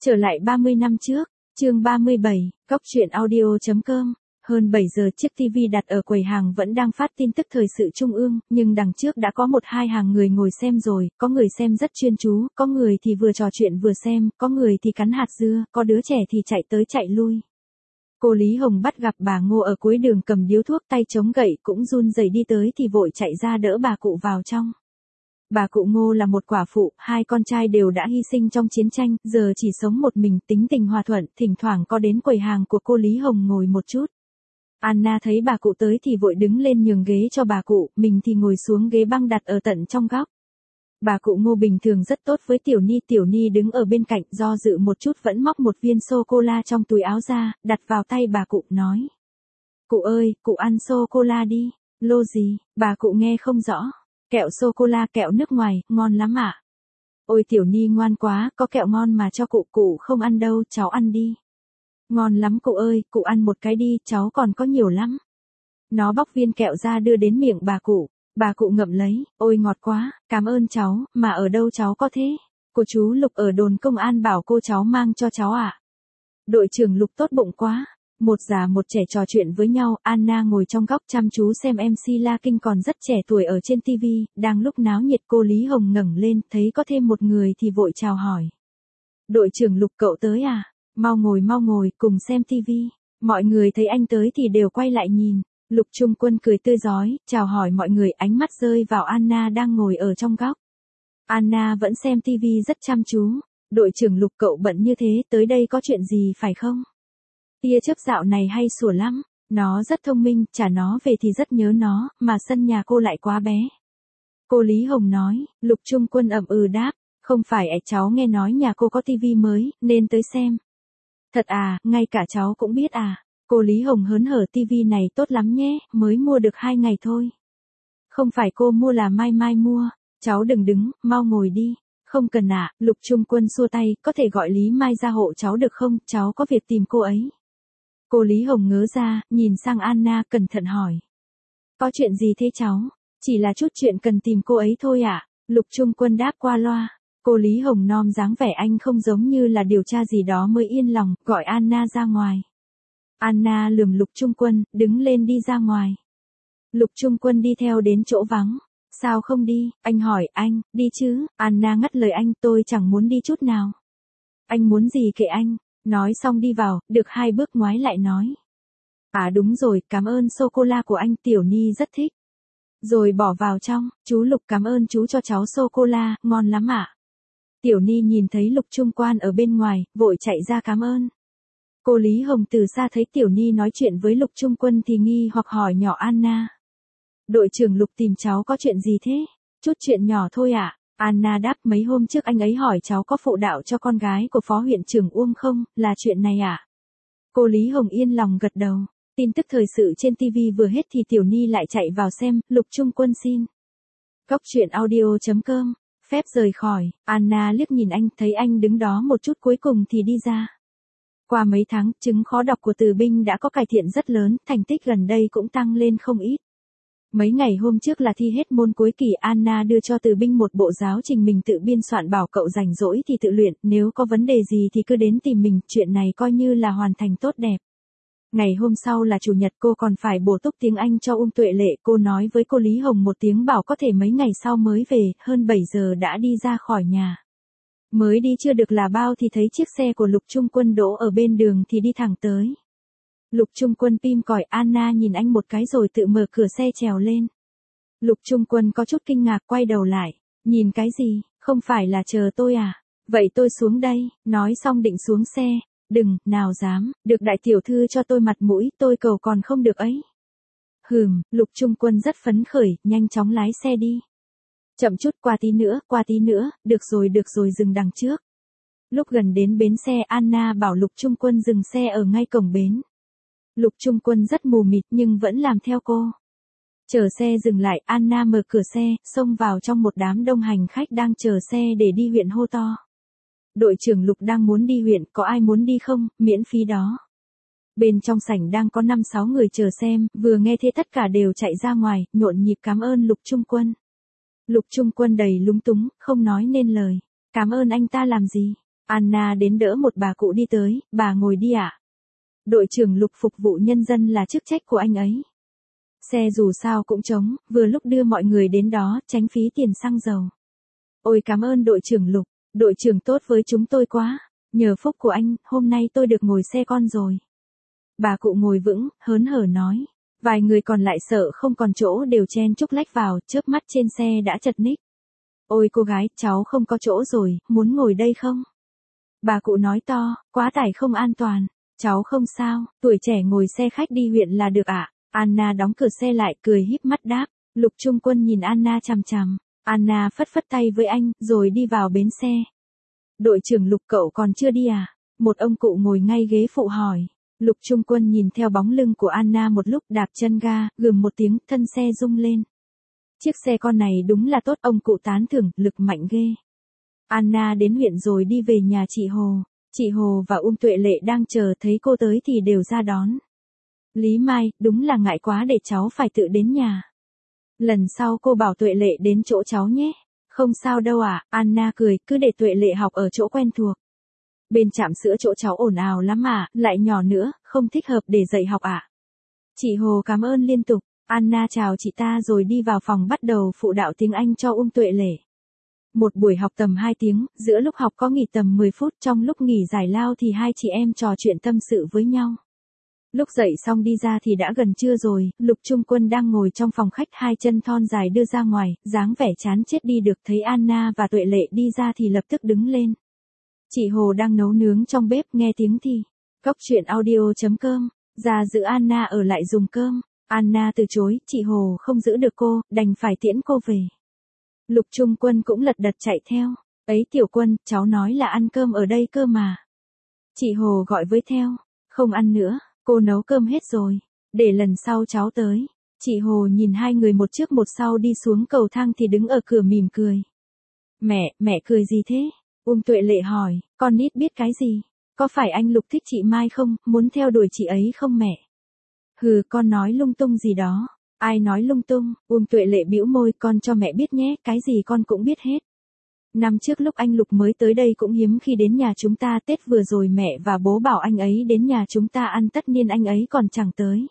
Trở lại 30 năm trước, chương 37, Cóc truyện audio.com. Hơn 7 giờ chiếc TV đặt ở quầy hàng vẫn đang phát tin tức thời sự trung ương, nhưng đằng trước đã có 1-2 hàng người ngồi xem rồi, có người xem rất chuyên chú, có người thì vừa trò chuyện vừa xem, có người thì cắn hạt dưa, có đứa trẻ thì chạy tới chạy lui. Cô Lý Hồng bắt gặp bà Ngô ở cuối đường cầm điếu thuốc, tay chống gậy cũng run rẩy đi tới thì vội chạy ra đỡ bà cụ vào trong. Bà cụ Ngô là một quả phụ, 2 con trai đều đã hy sinh trong chiến tranh, giờ chỉ sống một mình, tính tình hòa thuận, thỉnh thoảng có đến quầy hàng của cô Lý Hồng ngồi một chút. Anna thấy bà cụ tới thì vội đứng lên nhường ghế cho bà cụ, mình thì ngồi xuống ghế băng đặt ở tận trong góc. Bà cụ Ngô bình thường rất tốt với Tiểu Ni đứng ở bên cạnh, do dự một chút vẫn móc một viên sô-cô-la trong túi áo ra, đặt vào tay bà cụ, nói. Cụ ơi, cụ ăn sô-cô-la đi. Lô gì? Bà cụ nghe không rõ. Kẹo sô-cô-la, kẹo nước ngoài, ngon lắm ạ. Ôi Tiểu Ni ngoan quá, có kẹo ngon mà cho cụ không ăn đâu, cháu ăn đi. Ngon lắm cụ ơi, cụ ăn một cái đi, cháu còn có nhiều lắm. Nó bóc viên kẹo ra đưa đến miệng bà cụ ngậm lấy, ôi ngọt quá, cảm ơn cháu, mà ở đâu cháu có thế? Cô chú Lục ở đồn công an bảo cô cháu mang cho cháu ạ. Đội trưởng Lục tốt bụng quá. Một già một trẻ trò chuyện với nhau, Anna ngồi trong góc chăm chú xem MC La Kinh còn rất trẻ tuổi ở trên TV, đang lúc náo nhiệt cô Lý Hồng ngẩng lên, thấy có thêm một người thì vội chào hỏi. Đội trưởng Lục cậu tới à? Mau ngồi, cùng xem TV. Mọi người thấy anh tới thì đều quay lại nhìn. Lục Trung Quân cười tươi rói, chào hỏi mọi người, ánh mắt rơi vào Anna đang ngồi ở trong góc. Anna vẫn xem TV rất chăm chú. Đội trưởng Lục cậu bận như thế, tới đây có chuyện gì phải không? Tia chớp dạo này hay sủa lắm, nó rất thông minh, trả nó về thì rất nhớ nó, mà sân nhà cô lại quá bé. Cô Lý Hồng nói, Lục Trung Quân ậm ừ đáp, không phải cháu nghe nói nhà cô có tivi mới, nên tới xem. Thật à, ngay cả cháu cũng biết à. Cô Lý Hồng hớn hở, tivi này tốt lắm nhé, mới mua được 2 ngày thôi. Không phải cô mua là mai mua, cháu đừng đứng, mau ngồi đi. Không cần ạ, Lục Trung Quân xua tay, có thể gọi Lý Mai ra hộ cháu được không, cháu có việc tìm cô ấy. Cô Lý Hồng ngớ ra, nhìn sang Anna cẩn thận hỏi. Có chuyện gì thế cháu? Chỉ là chút chuyện cần tìm cô ấy thôi ạ. Lục Trung Quân đáp qua loa. Cô Lý Hồng nom dáng vẻ anh không giống như là điều tra gì đó mới yên lòng, gọi Anna ra ngoài. Anna lườm Lục Trung Quân, đứng lên đi ra ngoài. Lục Trung Quân đi theo đến chỗ vắng. Sao không đi? Anh hỏi, anh, đi chứ? Anna ngắt lời anh, tôi chẳng muốn đi chút nào. Anh muốn gì kệ anh? Nói xong đi vào, được 2 bước ngoái lại nói. À đúng rồi, cảm ơn sô-cô-la của anh, Tiểu Ni rất thích. Rồi bỏ vào trong, chú Lục cảm ơn chú cho cháu sô-cô-la, ngon lắm ạ. Tiểu Ni nhìn thấy Lục Trung Quan ở bên ngoài, vội chạy ra cảm ơn. Cô Lý Hồng từ xa thấy Tiểu Ni nói chuyện với Lục Trung Quân thì nghi hoặc hỏi nhỏ Anna. Đội trưởng Lục tìm cháu có chuyện gì thế? Chút chuyện nhỏ thôi ạ. Anna đáp, mấy hôm trước anh ấy hỏi cháu có phụ đạo cho con gái của phó huyện trưởng Uông không, là chuyện này ạ. Cô Lý Hồng yên lòng gật đầu. Tin tức thời sự trên TV vừa hết thì Tiểu Ni lại chạy vào xem, Lục Trung Quân xin. Cóc truyện audio.com. Phép rời khỏi, Anna liếc nhìn anh, thấy anh đứng đó một chút cuối cùng thì đi ra. Qua mấy tháng, chứng khó đọc của Từ Binh đã có cải thiện rất lớn, thành tích gần đây cũng tăng lên không ít. Mấy ngày hôm trước là thi hết môn cuối kỳ, Anna đưa cho Từ Binh một bộ giáo trình mình tự biên soạn, bảo cậu rảnh rỗi thì tự luyện, nếu có vấn đề gì thì cứ đến tìm mình, chuyện này coi như là hoàn thành tốt đẹp. Ngày hôm sau là chủ nhật, cô còn phải bổ túc tiếng Anh cho Tuệ Lệ, cô nói với cô Lý Hồng một tiếng bảo có thể mấy ngày sau mới về, hơn 7 giờ đã đi ra khỏi nhà. Mới đi chưa được là bao thì thấy chiếc xe của Lục Trung Quân đỗ ở bên đường thì đi thẳng tới. Lục Trung Quân pim còi, Anna nhìn anh một cái rồi tự mở cửa xe trèo lên. Lục Trung Quân có chút kinh ngạc quay đầu lại, nhìn cái gì, không phải là chờ tôi à? Vậy tôi xuống đây, nói xong định xuống xe. Đừng, nào dám, được đại tiểu thư cho tôi mặt mũi, tôi cầu còn không được ấy. Lục Trung Quân rất phấn khởi, nhanh chóng lái xe đi. Chậm chút, qua tí nữa, được rồi dừng đằng trước. Lúc gần đến bến xe, Anna bảo Lục Trung Quân dừng xe ở ngay cổng bến. Lục Trung Quân rất mù mịt nhưng vẫn làm theo cô. Chờ xe dừng lại, Anna mở cửa xe, xông vào trong một đám đông hành khách đang chờ xe để đi huyện hô to. Đội trưởng Lục đang muốn đi huyện, có ai muốn đi không, miễn phí đó. Bên trong sảnh đang có 5-6 người chờ xem, vừa nghe thế tất cả đều chạy ra ngoài, nhộn nhịp cảm ơn Lục Trung Quân. Lục Trung Quân đầy lúng túng, không nói nên lời. Cảm ơn anh ta làm gì? Anna đến đỡ một bà cụ đi tới, bà ngồi đi ạ. Đội trưởng Lục phục vụ nhân dân là chức trách của anh ấy. Xe dù sao cũng trống, vừa lúc đưa mọi người đến đó, tránh phí tiền xăng dầu. Ôi cảm ơn đội trưởng Lục, đội trưởng tốt với chúng tôi quá. Nhờ phúc của anh, hôm nay tôi được ngồi xe con rồi. Bà cụ ngồi vững, hớn hở nói. Vài người còn lại sợ không còn chỗ đều chen chúc lách vào, chớp mắt trên xe đã chật ních. Ôi cô gái, cháu không có chỗ rồi, muốn ngồi đây không? Bà cụ nói to, quá tải không an toàn. Cháu không sao, tuổi trẻ ngồi xe khách đi huyện là được ạ. Anna đóng cửa xe lại, cười híp mắt đáp. Lục Trung Quân nhìn Anna chằm chằm. Anna phất phất tay với anh, rồi đi vào bến xe. Đội trưởng Lục cậu còn chưa đi à? Một ông cụ ngồi ngay ghế phụ hỏi. Lục Trung Quân nhìn theo bóng lưng của Anna một lúc, đạp chân ga, gườm một tiếng, thân xe rung lên. Chiếc xe con này đúng là tốt, ông cụ tán thưởng, lực mạnh ghê. Anna đến huyện rồi đi về nhà chị Hồ. Chị Hồ và Tuệ Lệ đang chờ, thấy cô tới thì đều ra đón. Lý Mai, đúng là ngại quá để cháu phải tự đến nhà. Lần sau cô bảo Tuệ Lệ đến chỗ cháu nhé. Không sao đâu ạ, Anna cười, cứ để Tuệ Lệ học ở chỗ quen thuộc. Bên trạm sữa chỗ cháu ồn ào lắm à, lại nhỏ nữa, không thích hợp để dạy học ạ. Chị Hồ cảm ơn liên tục. Anna chào chị ta rồi đi vào phòng bắt đầu phụ đạo tiếng Anh cho Tuệ Lệ. Một buổi học tầm 2 tiếng, giữa lúc học có nghỉ tầm 10 phút, trong lúc nghỉ giải lao thì hai chị em trò chuyện tâm sự với nhau. Lúc dậy xong đi ra thì đã gần trưa rồi, Lục Trung Quân đang ngồi trong phòng khách, hai chân thon dài đưa ra ngoài, dáng vẻ chán chết đi được. Thấy Anna và Tuệ Lệ đi ra thì lập tức đứng lên. Chị Hồ đang nấu nướng trong bếp, nghe tiếng thì. Cóc truyện audio.com, ra giữ Anna ở lại dùng cơm. Anna từ chối, chị Hồ không giữ được cô, đành phải tiễn cô về. Lục Trung Quân cũng lật đật chạy theo. Ấy Tiểu Quân, cháu nói là ăn cơm ở đây cơ mà. Chị Hồ gọi với theo. Không ăn nữa, cô nấu cơm hết rồi. Để lần sau cháu tới. Chị Hồ nhìn hai người một trước một sau đi xuống cầu thang thì đứng ở cửa mỉm cười. Mẹ cười gì thế? Tuệ Lệ hỏi, con nít biết cái gì? Có phải anh Lục thích chị Mai không, muốn theo đuổi chị ấy không mẹ? Hừ, con nói lung tung gì đó. Ai nói lung tung? Tuệ Lệ bĩu môi, con cho mẹ biết nhé, cái gì con cũng biết hết. Năm trước lúc anh Lục mới tới đây cũng hiếm khi đến nhà chúng ta, Tết vừa rồi mẹ và bố bảo anh ấy đến nhà chúng ta ăn tất niên anh ấy còn chẳng tới.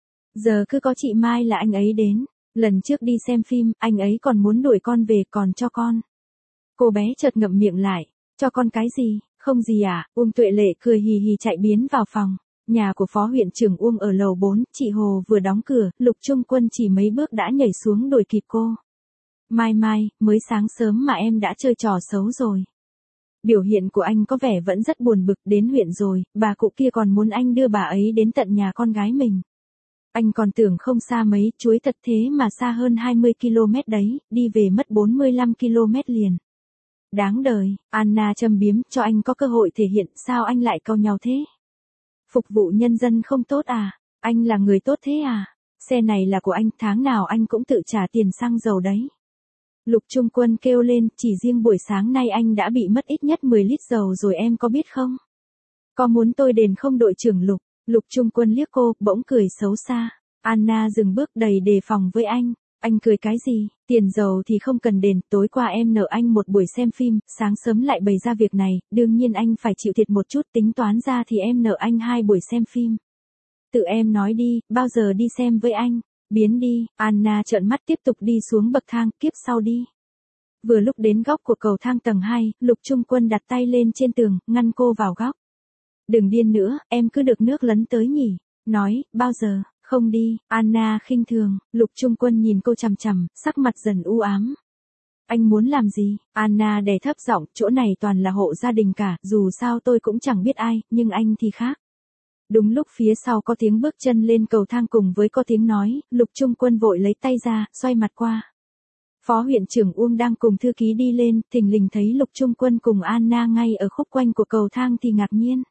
Giờ cứ có chị Mai là anh ấy đến. Lần trước đi xem phim, anh ấy còn muốn đuổi con về còn cho con. Cô bé chợt ngậm miệng lại, cho con cái gì? Không gì à? Tuệ Lệ cười hì hì chạy biến vào phòng. Nhà của Phó huyện trưởng ở lầu 4, chị Hồ vừa đóng cửa, Lục Trung Quân chỉ mấy bước đã nhảy xuống đuổi kịp cô. Mai, mới sáng sớm mà em đã chơi trò xấu rồi. Biểu hiện của anh có vẻ vẫn rất buồn bực, đến huyện rồi, bà cụ kia còn muốn anh đưa bà ấy đến tận nhà con gái mình. Anh còn tưởng không xa mấy, chuối thật thế mà xa hơn 20 km đấy, đi về mất 45 km liền. Đáng đời, Anna châm biếm, cho anh có cơ hội thể hiện, sao anh lại cau nhau thế? Phục vụ nhân dân không tốt à? Anh là người tốt thế à? Xe này là của anh, tháng nào anh cũng tự trả tiền xăng dầu đấy. Lục Trung Quân kêu lên, chỉ riêng buổi sáng nay anh đã bị mất ít nhất 10 lít dầu rồi em có biết không? Có muốn tôi đền không đội trưởng Lục? Lục Trung Quân liếc cô, bỗng cười xấu xa. Anna dừng bước đầy đề phòng với anh. Anh cười cái gì? Tiền dầu thì không cần đền, tối qua em nợ anh một buổi xem phim, sáng sớm lại bày ra việc này, đương nhiên anh phải chịu thiệt một chút, tính toán ra thì em nợ anh 2 buổi xem phim. Tự em nói đi, bao giờ đi xem với anh? Biến đi, Anna trợn mắt tiếp tục đi xuống bậc thang, kiếp sau đi. Vừa lúc đến góc của cầu thang tầng 2, Lục Trung Quân đặt tay lên trên tường, ngăn cô vào góc. Đừng điên nữa, em cứ được nước lấn tới nhỉ. Nói, bao giờ? Không đi, Anna khinh thường. Lục Trung Quân nhìn cô chằm chằm, sắc mặt dần u ám. Anh muốn làm gì? Anna đè thấp giọng, chỗ này toàn là hộ gia đình cả, dù sao tôi cũng chẳng biết ai, nhưng anh thì khác. Đúng lúc phía sau có tiếng bước chân lên cầu thang cùng với có tiếng nói, Lục Trung Quân vội lấy tay ra, xoay mặt qua. Phó huyện trưởng Uông đang cùng thư ký đi lên, thình lình thấy Lục Trung Quân cùng Anna ngay ở khúc quanh của cầu thang thì ngạc nhiên.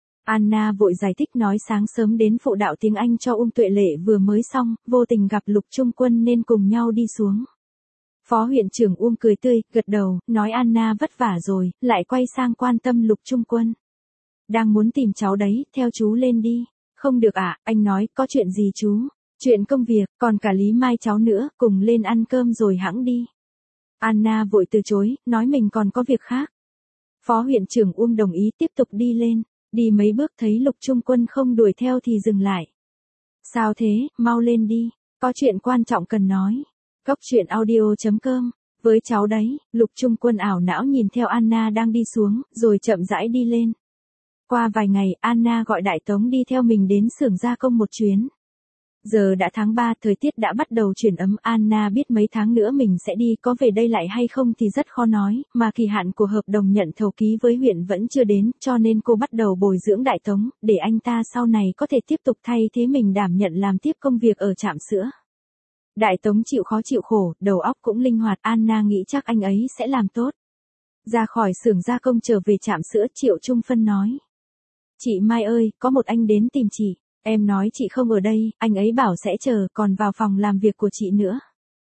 Anna vội giải thích nói sáng sớm đến phụ đạo tiếng Anh cho Tuệ Lệ vừa mới xong, vô tình gặp Lục Trung Quân nên cùng nhau đi xuống. Phó huyện trưởng Uông cười tươi, gật đầu, nói Anna vất vả rồi, lại quay sang quan tâm Lục Trung Quân. Đang muốn tìm cháu đấy, theo chú lên đi. Không được ạ, anh nói, có chuyện gì chú? Chuyện công việc, còn cả Lý Mai cháu nữa, cùng lên ăn cơm rồi hẵng đi. Anna vội từ chối, nói mình còn có việc khác. Phó huyện trưởng Uông đồng ý tiếp tục đi lên. Đi mấy bước thấy Lục Trung Quân không đuổi theo thì dừng lại. Sao thế, mau lên đi, có chuyện quan trọng cần nói. Cốc truyện audio.com. Với cháu đấy, Lục Trung Quân ảo não nhìn theo Anna đang đi xuống, rồi chậm rãi đi lên. Qua vài ngày, Anna gọi Đại Tống đi theo mình đến xưởng gia công một chuyến. Giờ đã tháng 3, thời tiết đã bắt đầu chuyển ấm, Anna biết mấy tháng nữa mình sẽ đi, có về đây lại hay không thì rất khó nói, mà kỳ hạn của hợp đồng nhận thầu ký với huyện vẫn chưa đến, cho nên cô bắt đầu bồi dưỡng Đại Tống, để anh ta sau này có thể tiếp tục thay thế mình đảm nhận làm tiếp công việc ở trạm sữa. Đại Tống chịu khó chịu khổ, đầu óc cũng linh hoạt, Anna nghĩ chắc anh ấy sẽ làm tốt. Ra khỏi xưởng gia công trở về trạm sữa, Triệu Trung Phân nói. Chị Mai ơi, có một anh đến tìm chị. Em nói chị không ở đây, anh ấy bảo sẽ chờ, còn vào phòng làm việc của chị nữa.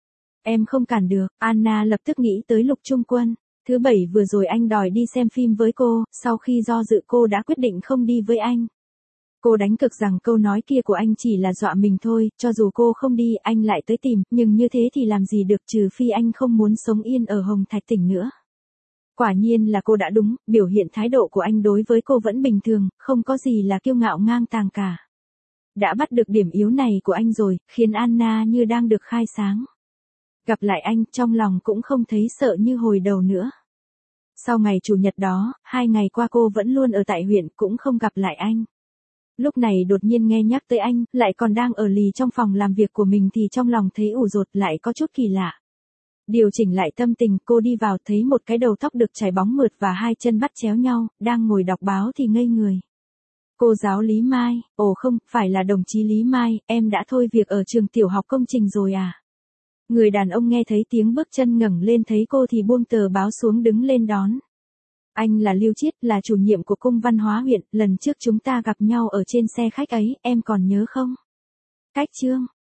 Em không cản được, Anna lập tức nghĩ tới Lục Trung Quân. Thứ Bảy vừa rồi anh đòi đi xem phim với cô, sau khi do dự cô đã quyết định không đi với anh. Cô đánh cược rằng câu nói kia của anh chỉ là dọa mình thôi, cho dù cô không đi anh lại tới tìm, nhưng như thế thì làm gì được, trừ phi anh không muốn sống yên ở Hồng Thạch tỉnh nữa. Quả nhiên là cô đã đúng, biểu hiện thái độ của anh đối với cô vẫn bình thường, không có gì là kiêu ngạo ngang tàng cả. Đã bắt được điểm yếu này của anh rồi, khiến Anna như đang được khai sáng. Gặp lại anh, trong lòng cũng không thấy sợ như hồi đầu nữa. Sau ngày Chủ nhật đó, 2 ngày qua cô vẫn luôn ở tại huyện, cũng không gặp lại anh. Lúc này đột nhiên nghe nhắc tới anh, lại còn đang ở lì trong phòng làm việc của mình thì trong lòng thấy ủ rột, lại có chút kỳ lạ. Điều chỉnh lại tâm tình, cô đi vào thấy một cái đầu tóc được chải bóng mượt và 2 chân bắt chéo nhau, đang ngồi đọc báo thì ngây người. Cô giáo Lý Mai, ồ không, phải là đồng chí Lý Mai, em đã thôi việc ở trường tiểu học công trình rồi à? Người đàn ông nghe thấy tiếng bước chân ngẩng lên thấy cô thì buông tờ báo xuống đứng lên đón. Anh là Lưu Chiết, là chủ nhiệm của Cung Văn hóa huyện, lần trước chúng ta gặp nhau ở trên xe khách ấy, em còn nhớ không? Cách Trương,